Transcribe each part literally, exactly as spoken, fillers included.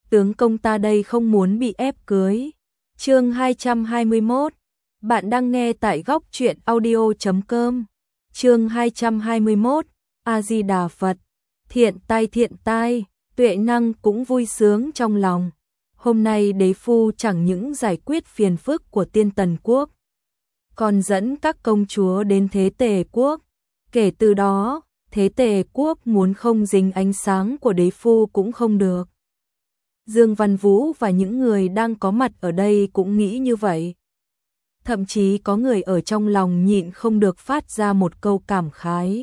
tướng công ta đây không muốn bị ép cưới. Chương hai trăm hai mươi mốt. Bạn đang nghe tại góc truyện audio chấm com. Chương hai trăm hai mươi mốt. A Di Đà Phật. Thiện tai thiện tai, Tuệ Năng cũng vui sướng trong lòng. Hôm nay đế phu chẳng những giải quyết phiền phức của Tiên Tần quốc, còn dẫn các công chúa đến Thế Tề quốc. Kể từ đó, Thế Tề quốc muốn không dính ánh sáng của đế phu cũng không được. Dương Văn Vũ và những người đang có mặt ở đây cũng nghĩ như vậy. Thậm chí có người ở trong lòng nhịn không được phát ra một câu cảm khái.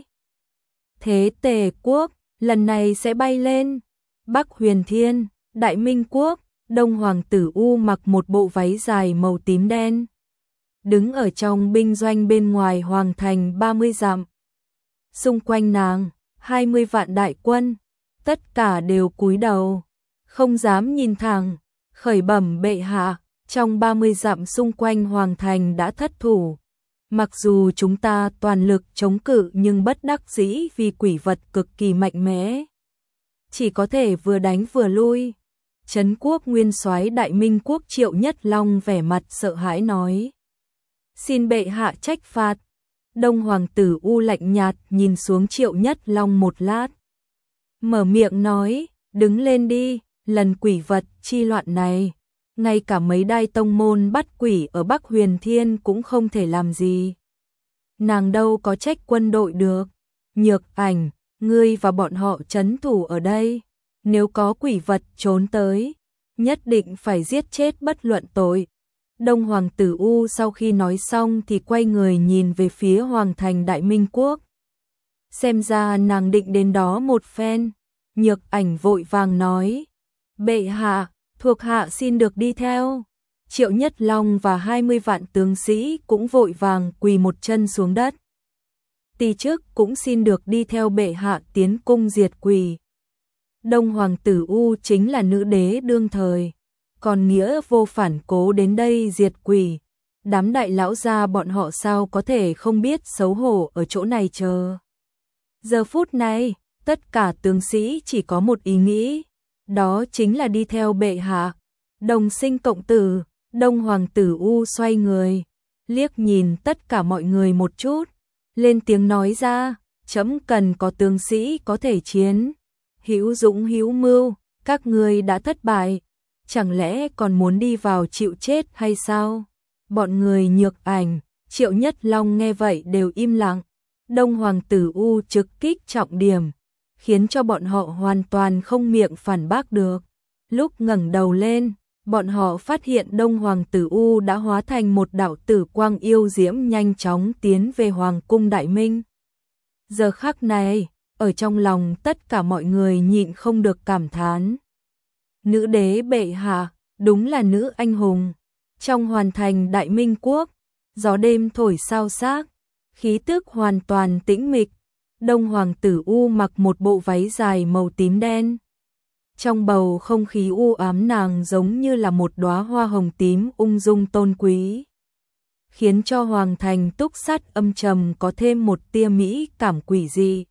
Thế Tề quốc, lần này sẽ bay lên. Bắc Huyền Thiên, Đại Minh quốc, Đông Hoàng tử U mặc một bộ váy dài màu tím đen. Đứng ở trong binh doanh bên ngoài hoàng thành ba mươi dặm. Xung quanh nàng, hai mươi vạn đại quân, tất cả đều cúi đầu, không dám nhìn thẳng, khởi bẩm bệ hạ, trong ba mươi dặm xung quanh hoàng thành đã thất thủ. Mặc dù chúng ta toàn lực chống cự nhưng bất đắc dĩ vì quỷ vật cực kỳ mạnh mẽ, chỉ có thể vừa đánh vừa lui. Trấn quốc nguyên soái Đại Minh quốc Triệu Nhất Long vẻ mặt sợ hãi nói: xin bệ hạ trách phạt. Đông Hoàng tử U lạnh nhạt nhìn xuống Triệu Nhất Long một lát, mở miệng nói: đứng lên đi, lần quỷ vật chi loạn này, ngay cả mấy đai tông môn bắt quỷ ở Bắc Huyền Thiên cũng không thể làm gì. Nàng đâu có trách quân đội được. Nhược Ảnh, ngươi và bọn họ trấn thủ ở đây, nếu có quỷ vật trốn tới, nhất định phải giết chết bất luận tội. Đông Hoàng tử U sau khi nói xong thì quay người nhìn về phía hoàng thành Đại Minh quốc. Xem ra nàng định đến đó một phen. Nhược Ảnh vội vàng nói: bệ hạ, thuộc hạ xin được đi theo. Triệu Nhất Long và hai mươi vạn tướng sĩ cũng vội vàng quỳ một chân xuống đất. Tỳ chức cũng xin được đi theo bệ hạ tiến cung diệt quỷ. Đông Hoàng tử U chính là nữ đế đương thời, còn nghĩa vô phản cố đến đây diệt quỷ. Đám đại lão gia bọn họ sao có thể không biết xấu hổ ở chỗ này chờ. Giờ phút này, tất cả tướng sĩ chỉ có một ý nghĩ, đó chính là đi theo bệ hạ. Đồng sinh cộng tử. Đông Hoàng tử U xoay người, liếc nhìn tất cả mọi người một chút, lên tiếng nói ra: trẫm cần có tướng sĩ có thể chiến, hữu dũng hữu mưu. Các ngươi đã thất bại, chẳng lẽ còn muốn đi vào chịu chết hay sao? Bọn người Nhược Ảnh, Triệu Nhất Long nghe vậy đều im lặng. Đông Hoàng tử U trực kích trọng điểm, khiến cho bọn họ hoàn toàn không miệng phản bác được. Lúc ngẩng đầu lên, bọn họ phát hiện Đông Hoàng tử U đã hóa thành một đạo tử quang yêu diễm nhanh chóng tiến về Hoàng cung Đại Minh. Giờ khắc này, ở trong lòng tất cả mọi người nhịn không được cảm thán: nữ đế bệ hạ, đúng là nữ anh hùng. Trong hoàn thành Đại Minh quốc, gió đêm thổi xao xác, khí tức hoàn toàn tĩnh mịch. Đông Hoàng tử U mặc một bộ váy dài màu tím đen. Trong bầu không khí u ám nàng giống như là một đóa hoa hồng tím ung dung tôn quý, khiến cho hoàng thành túc sát âm trầm có thêm một tia mỹ cảm quỷ dị.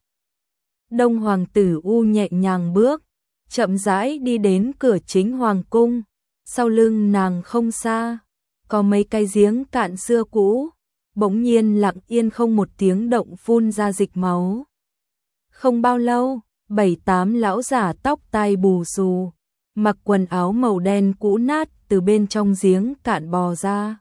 Đông Hoàng tử U nhẹ nhàng bước, chậm rãi đi đến cửa chính hoàng cung. Sau lưng nàng không xa, có mấy cái giếng cạn xưa cũ, bỗng nhiên lặng yên không một tiếng động phun ra dịch máu. Không bao lâu, bảy tám lão giả tóc tai bù xù, mặc quần áo màu đen cũ nát từ bên trong giếng cạn bò ra.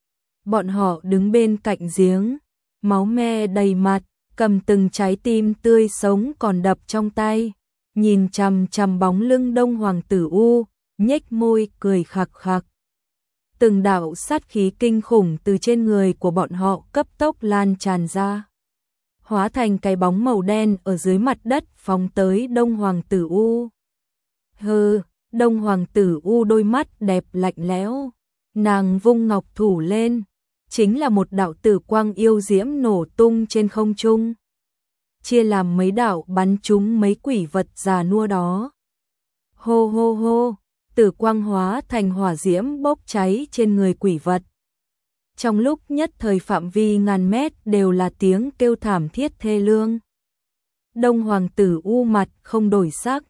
Bọn họ đứng bên cạnh giếng, máu me đầy mặt, cầm từng trái tim tươi sống còn đập trong tay, nhìn chằm chằm bóng lưng Đông Hoàng tử U, nhếch môi cười khặc khặc. Từng đạo sát khí kinh khủng từ trên người của bọn họ cấp tốc lan tràn ra, hóa thành cái bóng màu đen ở dưới mặt đất phóng tới Đông Hoàng tử U. Hừ, Đông Hoàng tử U đôi mắt đẹp lạnh lẽo, nàng vung ngọc thủ lên, chính là một đạo tử quang yêu diễm nổ tung trên không trung, chia làm mấy đạo bắn trúng mấy quỷ vật già nua đó. Hô hô hô, tử quang hóa thành hỏa diễm bốc cháy trên người quỷ vật. Trong lúc nhất thời phạm vi ngàn mét đều là tiếng kêu thảm thiết thê lương. Đông Hoàng tử U mặt không đổi sắc,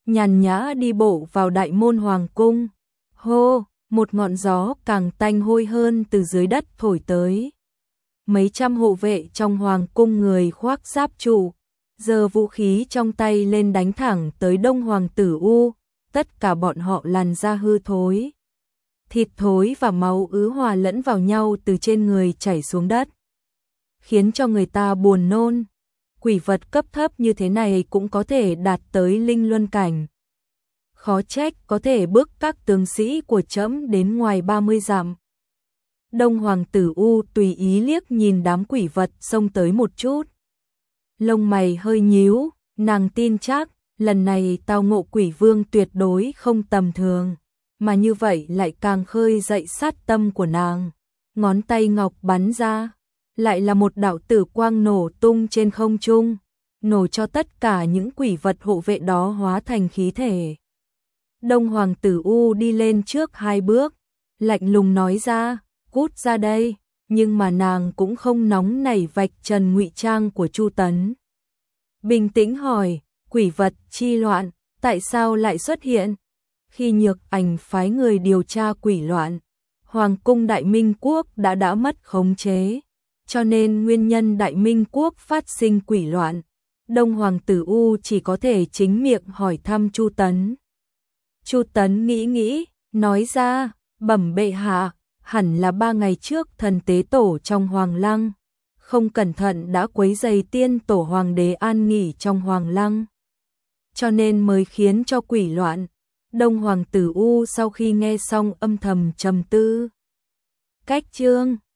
nhàn nhã đi bộ vào đại môn hoàng cung. Hô, một ngọn gió càng tanh hôi hơn từ dưới đất thổi tới. Mấy trăm hộ vệ trong hoàng cung người khoác giáp trụ, giơ vũ khí trong tay lên đánh thẳng tới Đông Hoàng tử U, tất cả bọn họ làn da hư thối. Thịt thối và máu ứ hòa lẫn vào nhau từ trên người chảy xuống đất, khiến cho người ta buồn nôn. Quỷ vật cấp thấp như thế này cũng có thể đạt tới linh luân cảnh. Khó trách có thể bước các tướng sĩ của trẫm đến ngoài ba mươi dặm. Đông Hoàng tử U tùy ý liếc nhìn đám quỷ vật xông tới một chút. Lông mày hơi nhíu, nàng tin chắc, lần này tao ngộ quỷ vương tuyệt đối không tầm thường, mà như vậy lại càng khơi dậy sát tâm của nàng. Ngón tay ngọc bắn ra, lại là một đạo tử quang nổ tung trên không trung, nổ cho tất cả những quỷ vật hộ vệ đó hóa thành khí thể. Đông Hoàng tử U đi lên trước hai bước, lạnh lùng nói ra, cút ra đây, nhưng mà nàng cũng không nóng nảy vạch trần ngụy trang của Chu Tấn. Bình tĩnh hỏi, quỷ vật chi loạn, tại sao lại xuất hiện? Khi Nhược Ảnh phái người điều tra quỷ loạn, Hoàng cung Đại Minh Quốc đã đã mất khống chế, cho nên nguyên nhân Đại Minh Quốc phát sinh quỷ loạn, Đông Hoàng tử U chỉ có thể chính miệng hỏi thăm Chu Tấn. Chu Tấn nghĩ nghĩ, nói ra, bẩm bệ hạ, hẳn là ba ngày trước thần tế tổ trong Hoàng Lăng, không cẩn thận đã quấy rầy tiên tổ hoàng đế an nghỉ trong Hoàng Lăng, cho nên mới khiến cho quỷ loạn. Đông Hoàng tử U sau khi nghe xong âm thầm trầm tư. Cách chương